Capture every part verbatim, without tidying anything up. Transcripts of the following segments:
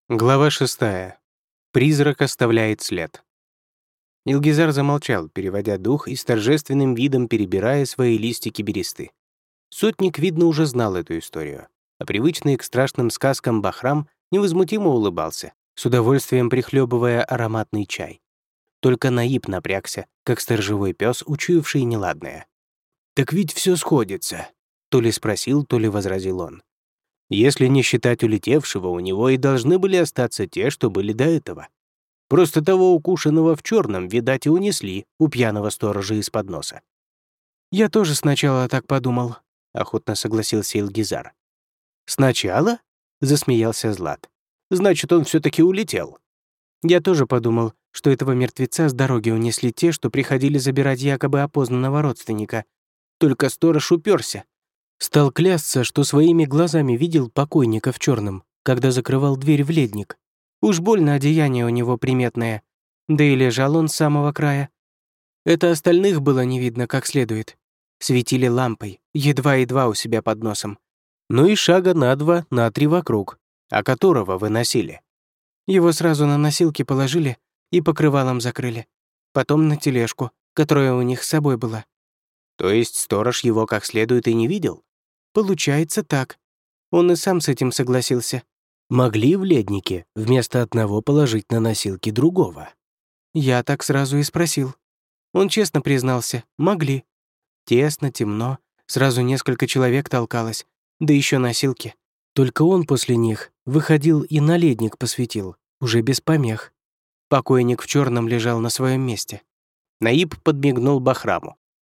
Глава шестая. Призрак оставляет след. Илгизар замолчал, переводя дух и с торжественным видом перебирая свои листики бересты. Сотник, видно, уже знал эту историю, а привычный к страшным сказкам Бахрам невозмутимо улыбался, с удовольствием прихлебывая ароматный чай. Только Наиб напрягся, как сторожевой пес, учуявший неладное. «Так ведь все сходится», — то ли спросил, то ли возразил он. Если не считать улетевшего, у него и должны были остаться те, что были до этого. Просто того укушенного в черном, видать, и унесли у пьяного сторожа из-под носа. «Я тоже сначала так подумал», — охотно согласился Илгизар. «Сначала?» — засмеялся Злат. «Значит, он все-таки улетел». «Я тоже подумал, что этого мертвеца с дороги унесли те, что приходили забирать якобы опознанного родственника. Только сторож уперся. Стал клясться, что своими глазами видел покойника в черном, когда закрывал дверь в ледник. Уж больно одеяние у него приметное. Да и лежал он с самого края. Это остальных было не видно как следует. Светили лампой, едва-едва у себя под носом. Ну и шага на два, на три вокруг, а которого выносили. Его сразу на носилки положили и покрывалом закрыли. Потом на тележку, которая у них с собой была. То есть сторож его как следует и не видел? Получается так. Он и сам с этим согласился. Могли в леднике вместо одного положить на носилки другого? Я так сразу и спросил. Он честно признался, могли. Тесно, темно, сразу несколько человек толкалось, да еще носилки. Только он после них выходил и на ледник посветил, уже без помех. Покойник в черном лежал на своем месте. Наиб подмигнул Бахраму.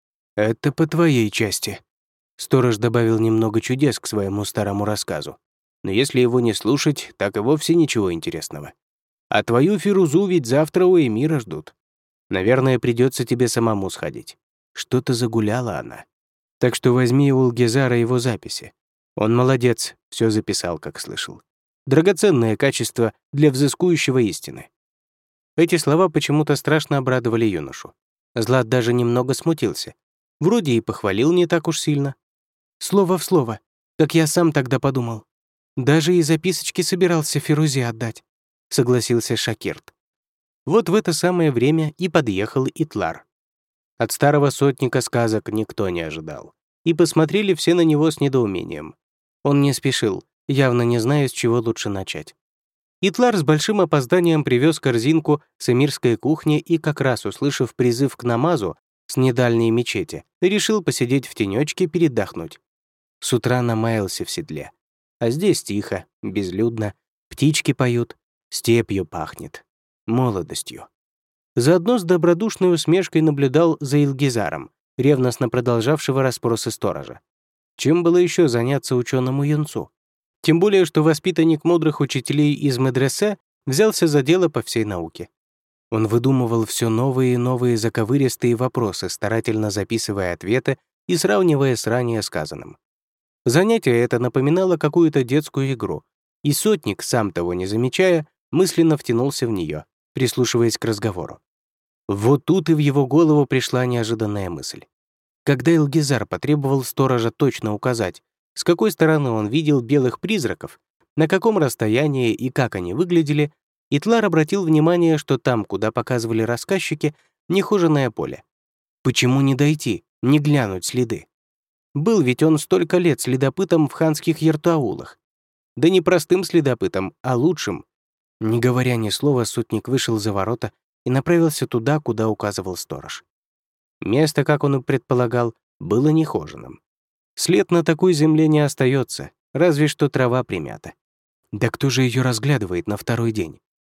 «Это по твоей части». Сторож добавил немного чудес к своему старому рассказу. Но если его не слушать, так и вовсе ничего интересного. А твою Фирузу ведь завтра у эмира ждут. Наверное, придется тебе самому сходить. Что-то загуляла она. Так что возьми у Илгизара его записи. Он молодец, все записал, как слышал. Драгоценное качество для взыскующего истины. Эти слова почему-то страшно обрадовали юношу. Злат даже немного смутился. Вроде и похвалил не так уж сильно. Слово в слово, как я сам тогда подумал. Даже и записочки собирался Фирузе отдать, согласился Шакирт. Вот в это самое время и подъехал Итлар. От старого сотника сказок никто не ожидал. И посмотрели все на него с недоумением. Он не спешил, явно не зная, с чего лучше начать. Итлар с большим опозданием привез корзинку с эмирской кухни и, как раз услышав призыв к намазу с недальней мечети, решил посидеть в тенечке передохнуть. С утра намаялся в седле. А здесь тихо, безлюдно, птички поют, степью пахнет, молодостью. Заодно с добродушной усмешкой наблюдал за Илгизаром, ревностно продолжавшего расспросы сторожа. Чем было еще заняться ученому юнцу? Тем более, что воспитанник мудрых учителей из медресе взялся за дело по всей науке. Он выдумывал все новые и новые заковыристые вопросы, старательно записывая ответы и сравнивая с ранее сказанным. Занятие это напоминало какую-то детскую игру, и сотник, сам того не замечая, мысленно втянулся в нее, прислушиваясь к разговору. Вот тут и в его голову пришла неожиданная мысль. Когда Илгизар потребовал сторожа точно указать, с какой стороны он видел белых призраков, на каком расстоянии и как они выглядели, Итлар обратил внимание, что там, куда показывали рассказчики, нехоженое поле. Почему не дойти, не глянуть следы? Был ведь он столько лет следопытом в ханских Ертаулах. Да не простым следопытом, а лучшим. Не говоря ни слова, сотник вышел за ворота и направился туда, куда указывал сторож. Место, как он и предполагал, было нехоженым. След на такой земле не остается, разве что трава примята. Да кто же ее разглядывает на второй день?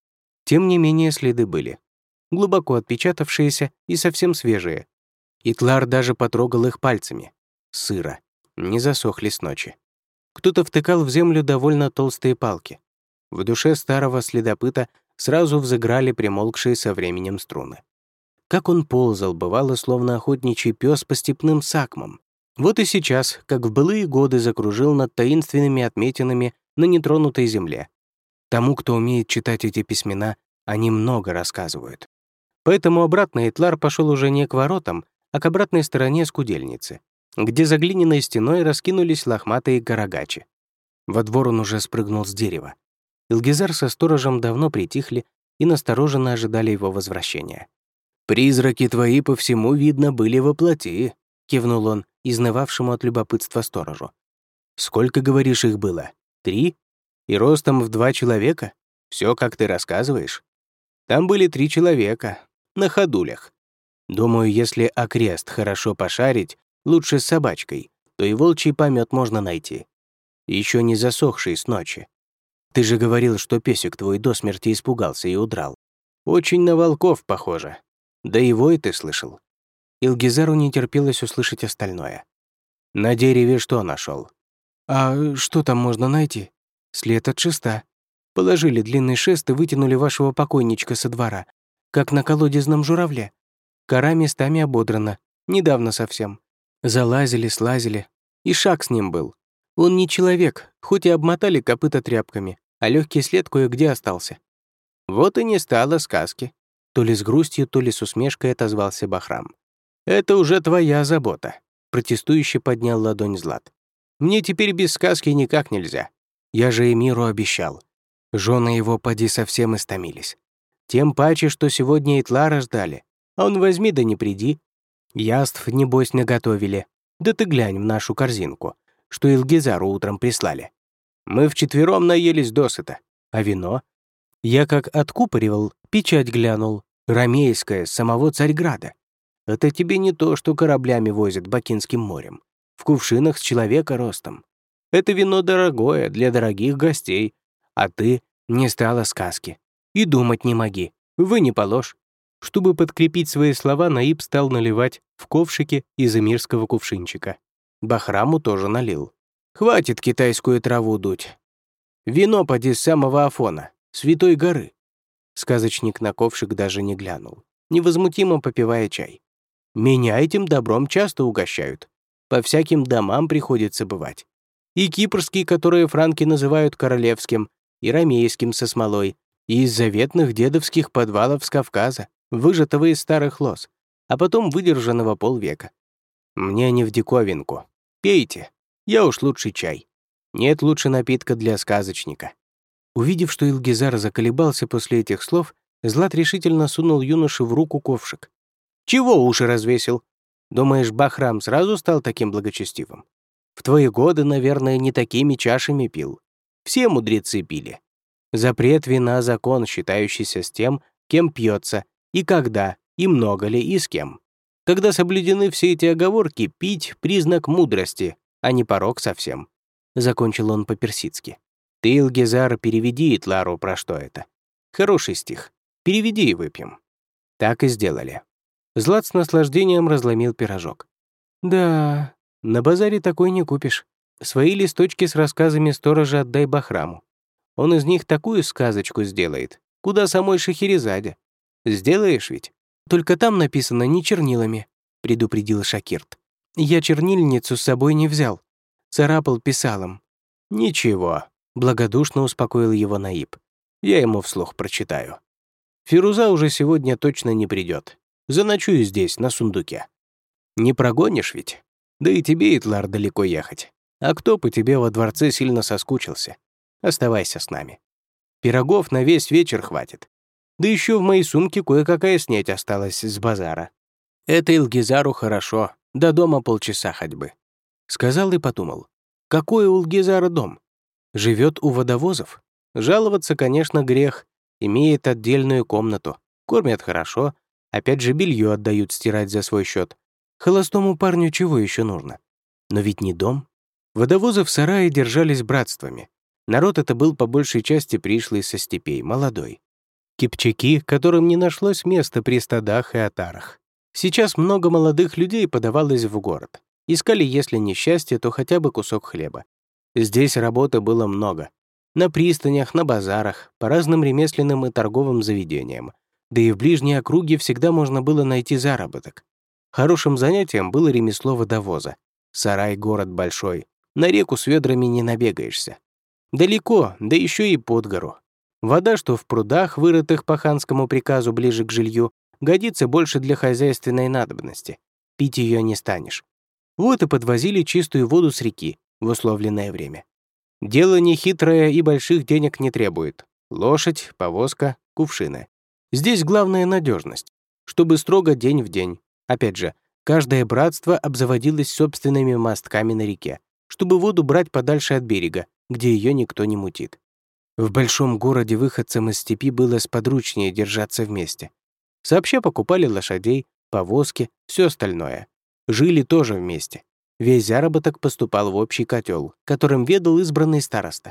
Тем не менее, следы были. Глубоко отпечатавшиеся и совсем свежие. Итлар даже потрогал их пальцами. Сыро. Не засохли с ночи. Кто-то втыкал в землю довольно толстые палки. В душе старого следопыта сразу взыграли примолкшие со временем струны. Как он ползал, бывало, словно охотничий пес по степным сакмам. Вот и сейчас, как в былые годы, закружил над таинственными отметинами на нетронутой земле. Тому, кто умеет читать эти письмена, они много рассказывают. Поэтому обратно Итлар пошел уже не к воротам, а к обратной стороне скудельницы, где за глиняной стеной раскинулись лохматые карагачи. Во двор он уже спрыгнул с дерева. Илгизар со сторожем давно притихли и настороженно ожидали его возвращения. «Призраки твои по всему, видно, были во плоти», — кивнул он, изнывавшему от любопытства сторожу. «Сколько, говоришь, их было? Три? И ростом в два человека? Все, как ты рассказываешь?» «Там были три человека, на ходулях. Думаю, если окрест хорошо пошарить, лучше с собачкой, то и волчий помет можно найти. Еще не засохший с ночи. Ты же говорил, что песик твой до смерти испугался и удрал. Очень на волков похоже. Да и вой ты слышал». Илгизару не терпелось услышать остальное. «На дереве что нашел? «А что там можно найти?» «След от шеста. Положили длинный шест и вытянули вашего покойничка со двора, как на колодезном журавле. Кора местами ободрана, недавно совсем. Залазили, слазили. И шаг с ним был. Он не человек, хоть и обмотали копыта тряпками, а легкий след кое-где остался». «Вот и не стало сказки», — то ли с грустью, то ли с усмешкой отозвался Бахрам. «Это уже твоя забота», — протестующе поднял ладонь Злат. «Мне теперь без сказки никак нельзя. Я же Эмиру обещал. Жены его поди совсем истомились. Тем паче, что сегодня Итлара ждали. А он возьми да не приди. Яств, небось, наготовили. Да ты глянь в нашу корзинку, что Илгизару утром прислали. Мы вчетвером наелись досыта. А вино? Я как откупоривал, печать глянул. Ромейская, с самого Царьграда. Это тебе не то, что кораблями возят Бакинским морем. В кувшинах с человека ростом. Это вино дорогое, для дорогих гостей. А ты не стала сказки. И думать не моги. Вы не положь». Чтобы подкрепить свои слова, Наиб стал наливать в ковшике из эмирского кувшинчика. Бахраму тоже налил. «Хватит китайскую траву дуть. Вино поди с самого Афона, Святой горы». Сказочник на ковшик даже не глянул, невозмутимо попивая чай. «Меня этим добром часто угощают. По всяким домам приходится бывать. И кипрский, которые франки называют королевским, и ромейским со смолой, и из заветных дедовских подвалов с Кавказа, выжатого из старых лоз, а потом выдержанного полвека. Мне не в диковинку. Пейте. Я уж лучший чай. Нет лучше напитка для сказочника». Увидев, что Илгизар заколебался после этих слов, Злат решительно сунул юноше в руку ковшик. «Чего уши развесил? Думаешь, Бахрам сразу стал таким благочестивым? В твои годы, наверное, не такими чашами пил. Все мудрецы пили. Запрет вина — закон, считающийся с тем, кем пьется, и когда, и много ли, и с кем. Когда соблюдены все эти оговорки, пить — признак мудрости, а не порок совсем». Закончил он по-персидски. «Ты, Илгизар, переведи Итлару, про что это. Хороший стих. Переведи и выпьем». Так и сделали. Злат с наслаждением разломил пирожок. «Да, на базаре такой не купишь. Свои листочки с рассказами сторожа отдай Бахраму. Он из них такую сказочку сделает, куда самой Шахерезаде. Сделаешь ведь? Только там написано не чернилами», — предупредил Шакирт. «Я чернильницу с собой не взял. Царапал писалом». «Ничего», — благодушно успокоил его Наиб. «Я ему вслух прочитаю. Фируза уже сегодня точно не придет. Заночую здесь, на сундуке. Не прогонишь ведь? Да и тебе, Итлар, далеко ехать. А кто по тебе во дворце сильно соскучился? Оставайся с нами. Пирогов на весь вечер хватит. Да еще в моей сумке кое-какая снеть осталась с базара. Это Илгизару хорошо, до дома полчаса ходьбы». Сказал и подумал. Какой у Илгизара дом? Живет у водовозов? Жаловаться, конечно, грех. Имеет отдельную комнату. Кормят хорошо. Опять же, белье отдают стирать за свой счет. Холостому парню чего еще нужно? Но ведь не дом. Водовозы в сарае держались братствами. Народ это был по большей части пришлый со степей, молодой. Кипчаки, которым не нашлось места при стадах и отарах. Сейчас много молодых людей подавалось в город. Искали, если не счастье, то хотя бы кусок хлеба. Здесь работы было много. На пристанях, на базарах, по разным ремесленным и торговым заведениям. Да и в ближней округе всегда можно было найти заработок. Хорошим занятием было ремесло водовоза. Сарай — город большой. На реку с ведрами не набегаешься. Далеко, да еще и под гору. Вода, что в прудах, вырытых по ханскому приказу ближе к жилью, годится больше для хозяйственной надобности. Пить ее не станешь. Вот и подвозили чистую воду с реки в условленное время. Дело нехитрое и больших денег не требует. Лошадь, повозка, кувшины. Здесь главная надежность, чтобы строго день в день. Опять же, каждое братство обзаводилось собственными мостками на реке, чтобы воду брать подальше от берега, где ее никто не мутит. В большом городе выходцам из степи было сподручнее держаться вместе. Сообща покупали лошадей, повозки, все остальное. Жили тоже вместе. Весь заработок поступал в общий котел, которым ведал избранный староста.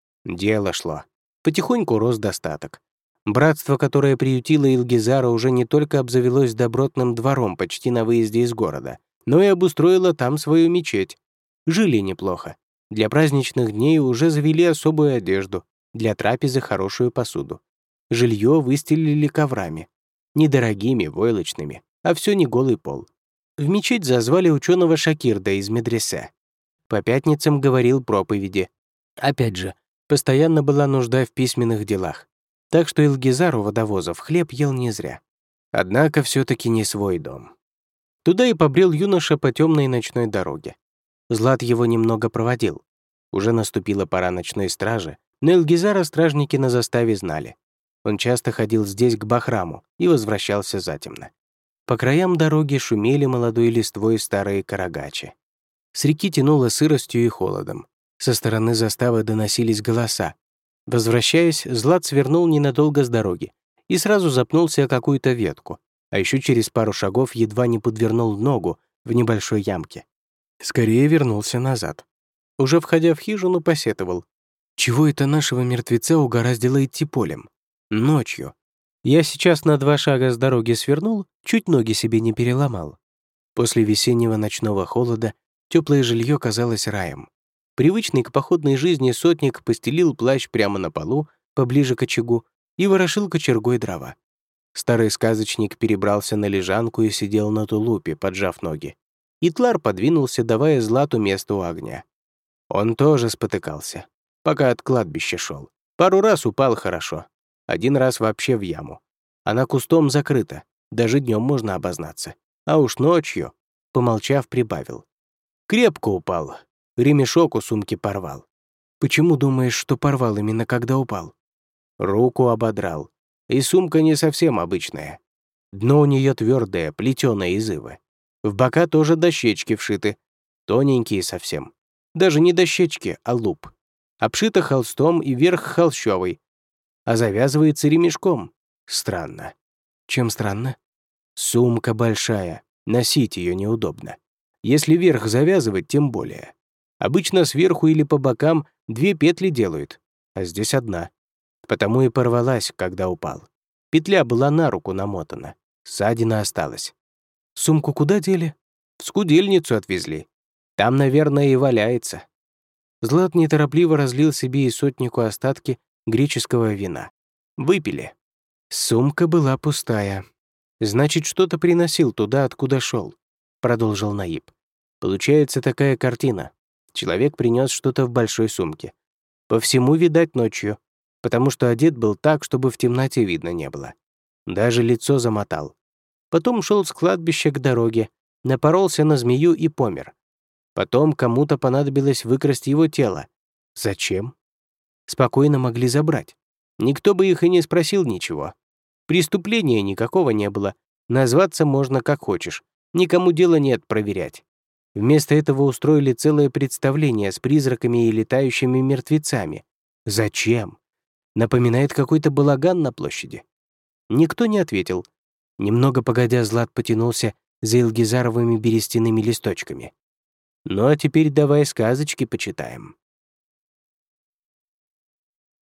Дело шло. Потихоньку рос достаток. Братство, которое приютило Илгизара, уже не только обзавелось добротным двором почти на выезде из города, но и обустроило там свою мечеть. Жили неплохо. Для праздничных дней уже завели особую одежду, для трапезы хорошую посуду. Жилье выстелили коврами. Недорогими, войлочными, а все не голый пол. В мечеть зазвали ученого Шакирда из медресе. По пятницам говорил проповеди. Опять же, постоянно была нужда в письменных делах. Так что Илгизар у водовозов хлеб ел не зря. Однако все-таки не свой дом. Туда и побрел юноша по темной ночной дороге. Злат его немного проводил. Уже наступила пора ночной стражи, но Илгизара стражники на заставе знали. Он часто ходил здесь к Бахраму и возвращался затемно. По краям дороги шумели молодой листвой старые карагачи. С реки тянуло сыростью и холодом. Со стороны заставы доносились голоса. Возвращаясь, Злат свернул ненадолго с дороги и сразу запнулся о какую-то ветку, а еще через пару шагов едва не подвернул ногу в небольшой ямке. Скорее вернулся назад. Уже входя в хижину, посетовал. «Чего это нашего мертвеца угораздило идти полем? Ночью. Я сейчас на два шага с дороги свернул, чуть ноги себе не переломал». После весеннего ночного холода теплое жилье казалось раем. Привычный к походной жизни сотник постелил плащ прямо на полу, поближе к очагу, и ворошил кочергой дрова. Старый сказочник перебрался на лежанку и сидел на тулупе, поджав ноги. Итлар подвинулся, давая Злату место у огня. Он тоже спотыкался, пока от кладбища шел. Пару раз упал хорошо, один раз вообще в яму. Она кустом закрыта, даже днем можно обознаться. А уж ночью, помолчав, прибавил. Крепко упал, ремешок у сумки порвал. Почему думаешь, что порвал именно когда упал? Руку ободрал, и сумка не совсем обычная. Дно у нее твердое, плетеное из ивы. В бока тоже дощечки вшиты, тоненькие совсем. Даже не дощечки, а луп. Обшита холстом и верх холщовый, а завязывается ремешком. Странно. Чем странно? Сумка большая, носить ее неудобно. Если верх завязывать, тем более. Обычно сверху или по бокам две петли делают, а здесь одна. Потому и порвалась, когда упал. Петля была на руку намотана, ссадина осталась. Сумку куда дели? В скудельницу отвезли. Там, наверное, и валяется. Злат неторопливо разлил себе и сотнику остатки греческого вина. Выпили. Сумка была пустая. Значит, что-то приносил туда, откуда шел, продолжил Наиб. Получается такая картина. Человек принес что-то в большой сумке. По всему, видать, ночью, потому что одет был так, чтобы в темноте видно не было. Даже лицо замотал. Потом шел с кладбища к дороге, напоролся на змею и помер. Потом кому-то понадобилось выкрасть его тело. Зачем? Спокойно могли забрать. Никто бы их и не спросил ничего. Преступления никакого не было. Назваться можно как хочешь. Никому дела нет проверять. Вместо этого устроили целое представление с призраками и летающими мертвецами. Зачем? Напоминает какой-то балаган на площади. Никто не ответил. Немного погодя, Злат потянулся за Илгизаровыми берестяными листочками. «Ну а теперь давай сказочки почитаем».